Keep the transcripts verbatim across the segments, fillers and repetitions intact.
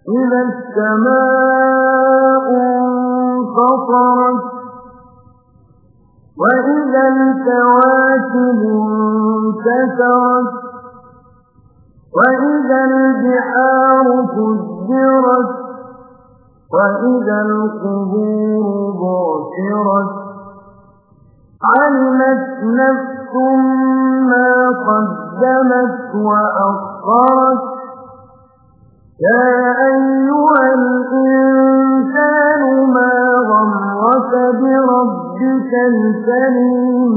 إذا السماء انفطرت وإذا الكواكب انتثرت وإذا البحار فجرت وإذا القبور بعثرت علمت نفس ما قدمت وأخرت يا أيها الإنسان ما غرك بربك الكريم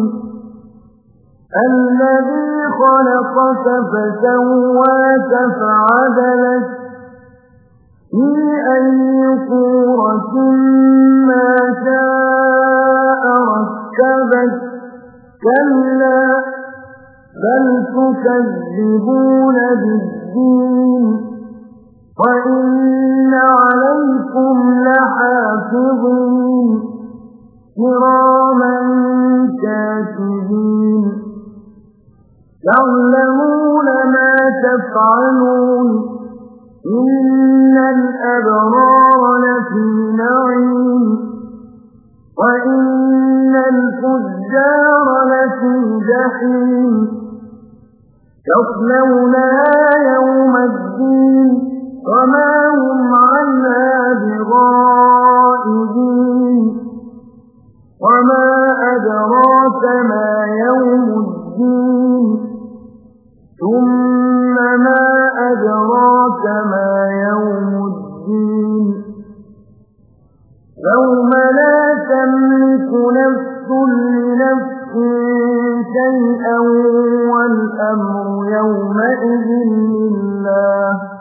الذي خلقك فسواك فعدلك في أي صورة ما شاء ركبك كلا بل تكذبون بالدين وإن عليكم لحافظين كراما كاتبين يعلمون ما تفعلون إن الأبرار لفي نعيم وإن الفجار لفي جحيم يصلونها يوم الدين وما هم عنها بغائبين وما أدراك ما يوم الدين ثم ما أدراك ما يوم الدين يوم لا تملك نفس لنفس شيئا والأمر يومئذ لله